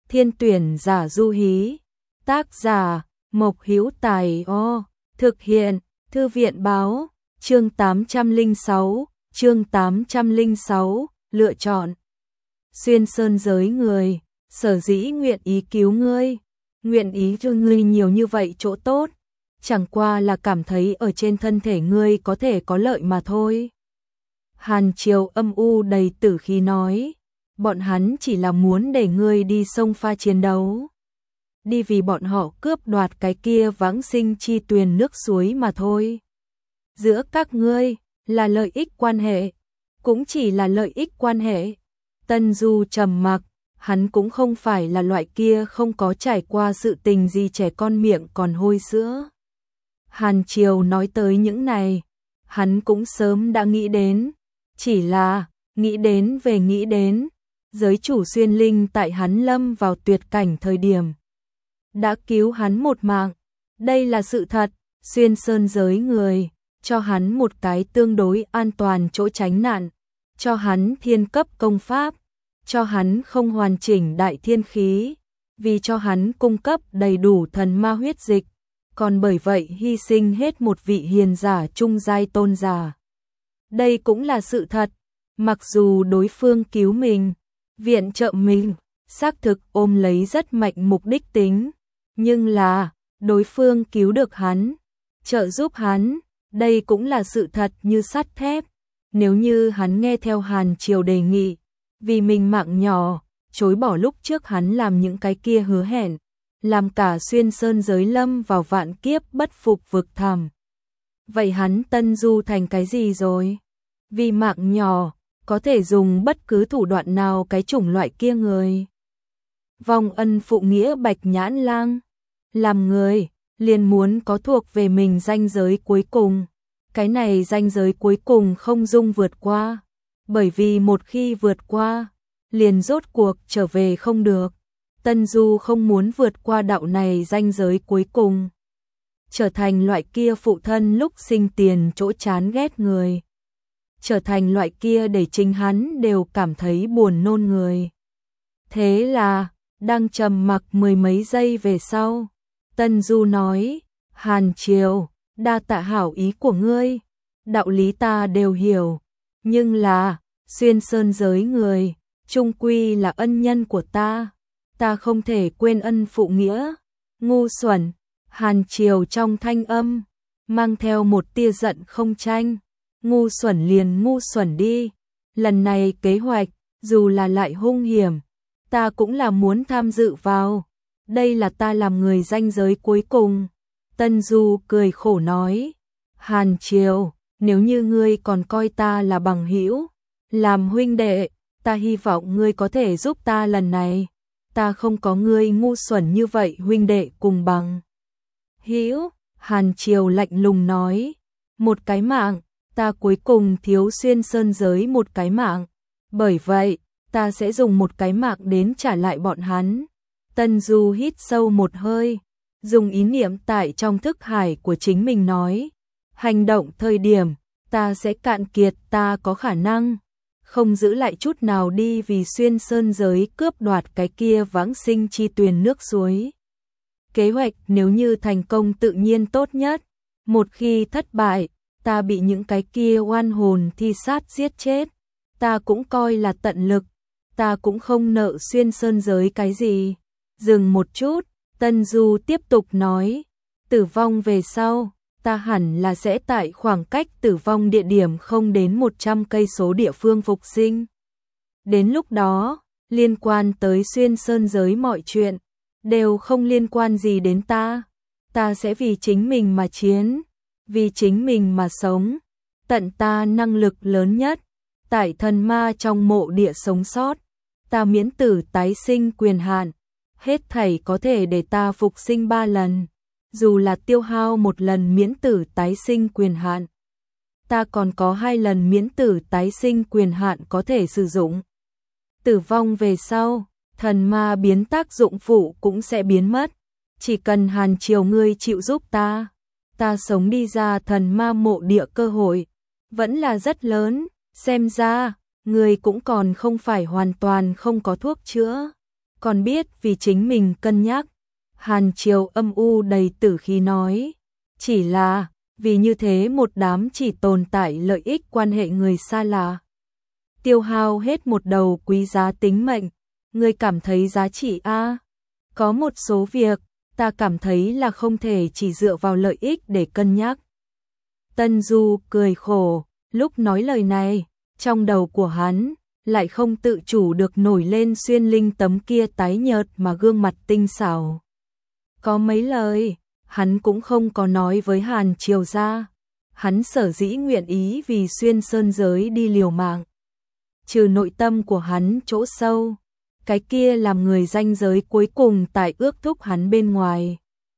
Thiên tuyển giả du hí. Tác giả Mộc Hữu Tài. Thực hiện Thư viện báo. Chương 806, lựa chọn. Xuyên sơn giới người, sở dĩ nguyện ý cứu ngươi, nguyện ý cho ngươi nhiều như vậy chỗ tốt, chẳng qua là cảm thấy ở trên thân thể ngươi có thể có lợi mà thôi. Hàn Triều âm u đầy tử khí nói, bọn hắn chỉ là muốn để ngươi đi sông pha chiến đấu, đi vì bọn họ cướp đoạt cái kia vãng sinh chi tuyền nước suối mà thôi. Giữa các ngươi là lợi ích quan hệ, cũng chỉ là lợi ích quan hệ. Tân Du trầm mặc, hắn cũng không phải là loại kia không có trải qua sự tình gì trẻ con miệng còn hôi sữa. Hàn Triều nói tới những này, hắn cũng sớm đã nghĩ đến, chỉ là nghĩ đến, giới chủ xuyên linh tại hắn lâm vào tuyệt cảnh thời điểm đã cứu hắn một mạng, đây là sự thật. Xuyên sơn giới người cho hắn một cái tương đối an toàn chỗ tránh nạn, cho hắn thiên cấp công pháp, cho hắn không hoàn chỉnh đại thiên khí, vì cho hắn cung cấp đầy đủ thần ma huyết dịch, còn bởi vậy hy sinh hết một vị hiền giả trung giai tôn giả. Đây cũng là sự thật, mặc dù đối phương cứu mình, viện trợ mình, xác thực ôm lấy rất mạnh mục đích tính, nhưng là đối phương cứu được hắn, trợ giúp hắn, đây cũng là sự thật như sắt thép. Nếu như hắn nghe theo Hàn Triều đề nghị, vì mình mạng nhỏ, chối bỏ lúc trước hắn làm những cái kia hứa hẹn, làm cả xuyên sơn giới lâm vào vạn kiếp bất phục vực thẳm. Vậy hắn Tân Du thành cái gì rồi? Vì mạng nhỏ, có thể dùng bất cứ thủ đoạn nào cái chủng loại kia người. Vong ân phụ nghĩa Bạch Nhãn Lang, làm người liền muốn có thuộc về mình ranh giới cuối cùng. Cái này ranh giới cuối cùng không dung vượt qua, bởi vì một khi vượt qua, liền rốt cuộc trở về không được. Tân Du không muốn vượt qua đạo này ranh giới cuối cùng, trở thành loại kia phụ thân lúc sinh tiền chỗ chán ghét người, trở thành loại kia để chính hắn đều cảm thấy buồn nôn người. Thế là, đang trầm mặc mười mấy giây về sau, Tân Du nói, Hàn Triều, đa tạ hảo ý của ngươi, đạo lý ta đều hiểu, nhưng là, xuyên sơn giới người, chung quy là ân nhân của ta không thể quên ân phụ nghĩa. Ngu xuẩn. Hàn Triều trong thanh âm mang theo một tia giận không tranh. Ngu xuẩn liền ngu xuẩn đi, lần này kế hoạch dù là lại hung hiểm, ta cũng là muốn tham dự vào, đây là ta làm người ranh giới cuối cùng. Tân Du cười khổ nói, Hàn Triều, nếu như ngươi còn coi ta là bằng hữu, làm huynh đệ, ta hy vọng ngươi có thể giúp ta lần này. Ta không có ngươi ngu xuẩn như vậy huynh đệ cùng bằng hữu. Hàn Triều lạnh lùng nói, một cái mạng, ta cuối cùng thiếu xuyên sơn giới một cái mạng, bởi vậy, ta sẽ dùng một cái mạng đến trả lại bọn hắn. Tân Du hít sâu một hơi, dùng ý niệm tại trong thức hải của chính mình nói, hành động thời điểm, ta sẽ cạn kiệt ta có khả năng, không giữ lại chút nào đi vì xuyên sơn giới cướp đoạt cái kia vãng sinh chi tuyền nước suối. Kế hoạch nếu như thành công tự nhiên tốt nhất, một khi thất bại, ta bị những cái kia oan hồn thi sát giết chết, ta cũng coi là tận lực, ta cũng không nợ xuyên sơn giới cái gì. Dừng một chút, Tân Du tiếp tục nói, tử vong về sau, ta hẳn là sẽ tại khoảng cách tử vong địa điểm không đến 100 cây số địa phương phục sinh. Đến lúc đó, liên quan tới xuyên sơn giới mọi chuyện, đều không liên quan gì đến ta sẽ vì chính mình mà chiến, vì chính mình mà sống, tận ta năng lực lớn nhất, tại thần ma trong mộ địa sống sót, ta miễn tử tái sinh quyền hạn, hết thảy có thể để ta phục sinh 3 lần, dù là tiêu hao một lần miễn tử tái sinh quyền hạn, ta còn có 2 lần miễn tử tái sinh quyền hạn có thể sử dụng. Tử vong về sau, thần ma biến tác dụng phụ cũng sẽ biến mất, chỉ cần Hàn Triều ngươi chịu giúp ta sống đi ra thần ma mộ địa cơ hội vẫn là rất lớn, xem ra ngươi cũng còn không phải hoàn toàn không có thuốc chữa. còn biết vì chính mình cân nhắc. Hàn Triều âm u đầy tử khí nói, chỉ là vì như thế một đám chỉ tồn tại lợi ích quan hệ người xa lạ. Tiêu hao hết một đầu quý giá tính mệnh, ngươi cảm thấy giá trị a? Có một số việc, ta cảm thấy là không thể chỉ dựa vào lợi ích để cân nhắc. Tân Du cười khổ, lúc nói lời này, trong đầu của hắn lại không tự chủ được nổi lên Xuyên Linh tấm kia tái nhợt mà gương mặt tinh xảo. Có mấy lời, hắn cũng không có nói với Hàn Triều ra. Hắn sở dĩ nguyện ý vì Xuyên Sơn giới đi liều mạng. Trừ nội tâm của hắn chỗ sâu, cái kia làm người ranh giới cuối cùng tại ước thúc hắn bên ngoài.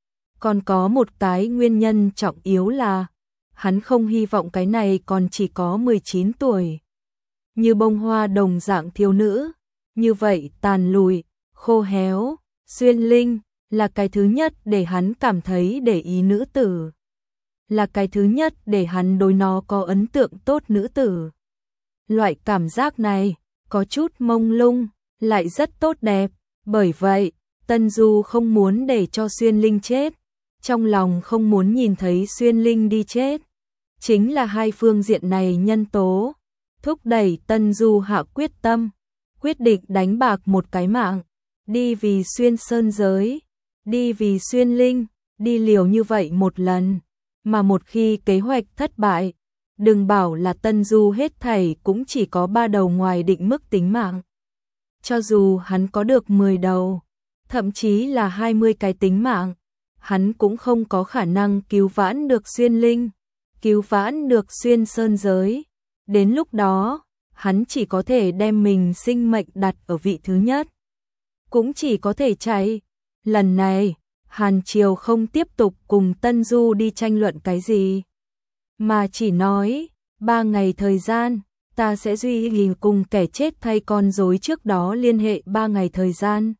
Còn có một cái nguyên nhân trọng yếu là, hắn không hy vọng cái này còn chỉ có 19 tuổi. Như bông hoa đồng dạng thiếu nữ, như vậy tàn lùi, khô héo, Xuyên Linh, là cái thứ nhất để hắn cảm thấy để ý nữ tử. Là cái thứ nhất để hắn đối nó có ấn tượng tốt nữ tử. Loại cảm giác này, có chút mông lung, lại rất tốt đẹp. Bởi vậy, Tân Du không muốn để cho Xuyên Linh chết. Trong lòng không muốn nhìn thấy Xuyên Linh đi chết. Chính là hai phương diện này nhân tố. Thúc đẩy Tân Du hạ quyết tâm. Quyết định đánh bạc một cái mạng. Đi vì Xuyên Sơn giới. Đi vì Xuyên Linh. Đi liều như vậy một lần. Mà một khi kế hoạch thất bại, đừng bảo là Tân Du hết thảy cũng chỉ có 3 đầu ngoài định mức tính mạng. Cho dù hắn có được 10 đầu, thậm chí là 20 cái tính mạng, hắn cũng không có khả năng cứu vãn được Xuyên Linh, cứu vãn được Xuyên Sơn giới. Đến lúc đó, hắn chỉ có thể đem mình sinh mệnh đặt ở vị thứ nhất. Cũng chỉ có thể chạy. Lần này, Hàn Triều không tiếp tục cùng Tân Du đi tranh luận cái gì, mà chỉ nói, 3 ngày thời gian, ta sẽ duy trì cùng kẻ chết thay con rối trước đó liên hệ 3 ngày thời gian.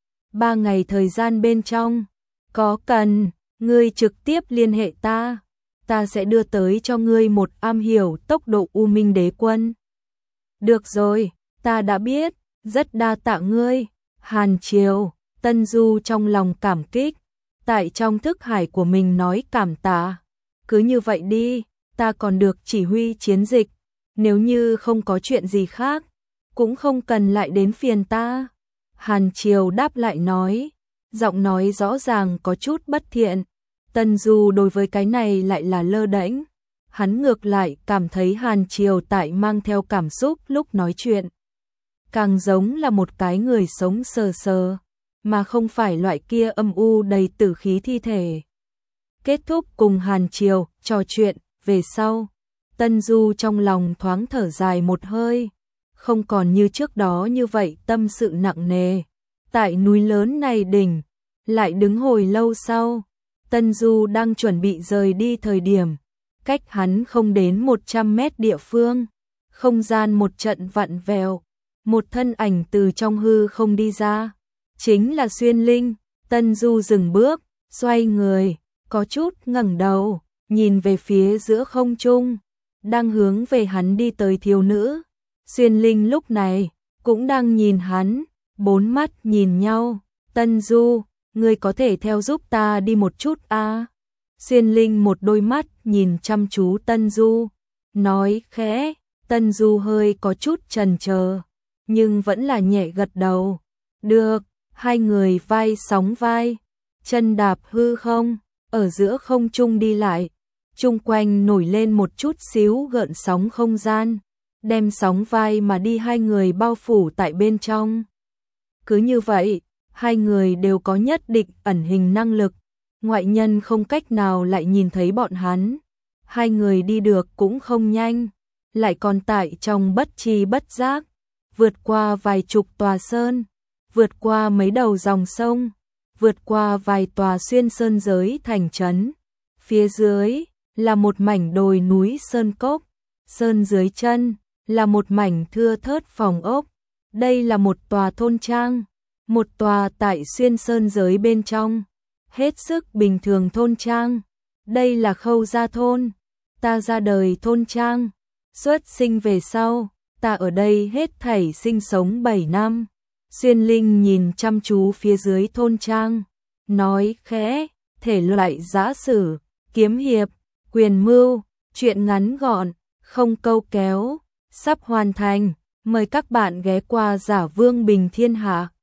3 ngày thời gian bên trong, có cần, ngươi trực tiếp liên hệ ta, ta sẽ đưa tới cho ngươi một am hiểu tốc độ U Minh Đế Quân. Được rồi, ta đã biết, rất đa tạ ngươi, Hàn Triều. Tân Du trong lòng cảm kích, tại trong thức hải của mình nói cảm tạ. Cứ như vậy đi, ta còn được chỉ huy chiến dịch, nếu như không có chuyện gì khác, cũng không cần lại đến phiền ta. Hàn Triều đáp lại nói, giọng nói rõ ràng có chút bất thiện. Tân Du đối với cái này lại là lơ đễnh, hắn ngược lại cảm thấy Hàn Triều tại mang theo cảm xúc lúc nói chuyện, càng giống là một cái người sống sờ sờ, mà không phải loại kia âm u đầy tử khí thi thể. Kết thúc cùng Hàn Triều trò chuyện về sau, Tân Du trong lòng thoáng thở dài một hơi, không còn như trước đó như vậy tâm sự nặng nề. Tại núi lớn này đỉnh, lại đứng hồi lâu sau, Tân Du đang chuẩn bị rời đi thời điểm, cách hắn không đến 100 mét địa phương, không gian một trận vặn vẹo, một thân ảnh từ trong hư không đi ra. Chính là Xuyên Linh. Tân Du dừng bước, xoay người, có chút ngẩng đầu, nhìn về phía giữa không trung, đang hướng về hắn đi tới thiếu nữ. Xuyên Linh lúc này cũng đang nhìn hắn, 4 mắt nhìn nhau. Tân Du, ngươi có thể theo giúp ta đi một chút à? Xuyên Linh một đôi mắt nhìn chăm chú Tân Du, nói khẽ. Tân Du hơi có chút chần chờ, nhưng vẫn là nhẹ gật đầu. Được. Hai người vai sóng vai, chân đạp hư không, ở giữa không trung đi lại, chung quanh nổi lên một chút xíu gợn sóng không gian, đem sóng vai mà đi hai người bao phủ tại bên trong. Cứ như vậy, hai người đều có nhất định ẩn hình năng lực, ngoại nhân không cách nào lại nhìn thấy bọn hắn. Hai người đi được cũng không nhanh, lại còn tại trong bất tri bất giác, vượt qua vài chục tòa sơn, vượt qua mấy đầu dòng sông, vượt qua vài tòa Xuyên Sơn giới thành trấn. Phía dưới là một mảnh đồi núi sơn cốc, sơn dưới chân là một mảnh thưa thớt phòng ốc. Đây là một tòa thôn trang, một tòa tại Xuyên Sơn giới bên trong, hết sức bình thường thôn trang. Đây là Khâu gia thôn, ta ra đời thôn trang, xuất sinh về sau, ta ở đây hết thảy sinh sống 7 năm. Xuyên Linh nhìn chăm chú phía dưới thôn trang, nói khẽ, thể loại giã sử, kiếm hiệp, quyền mưu, truyện ngắn gọn, không câu kéo, sắp hoàn thành, mời các bạn ghé qua Giả Vương Bình Thiên Hạ.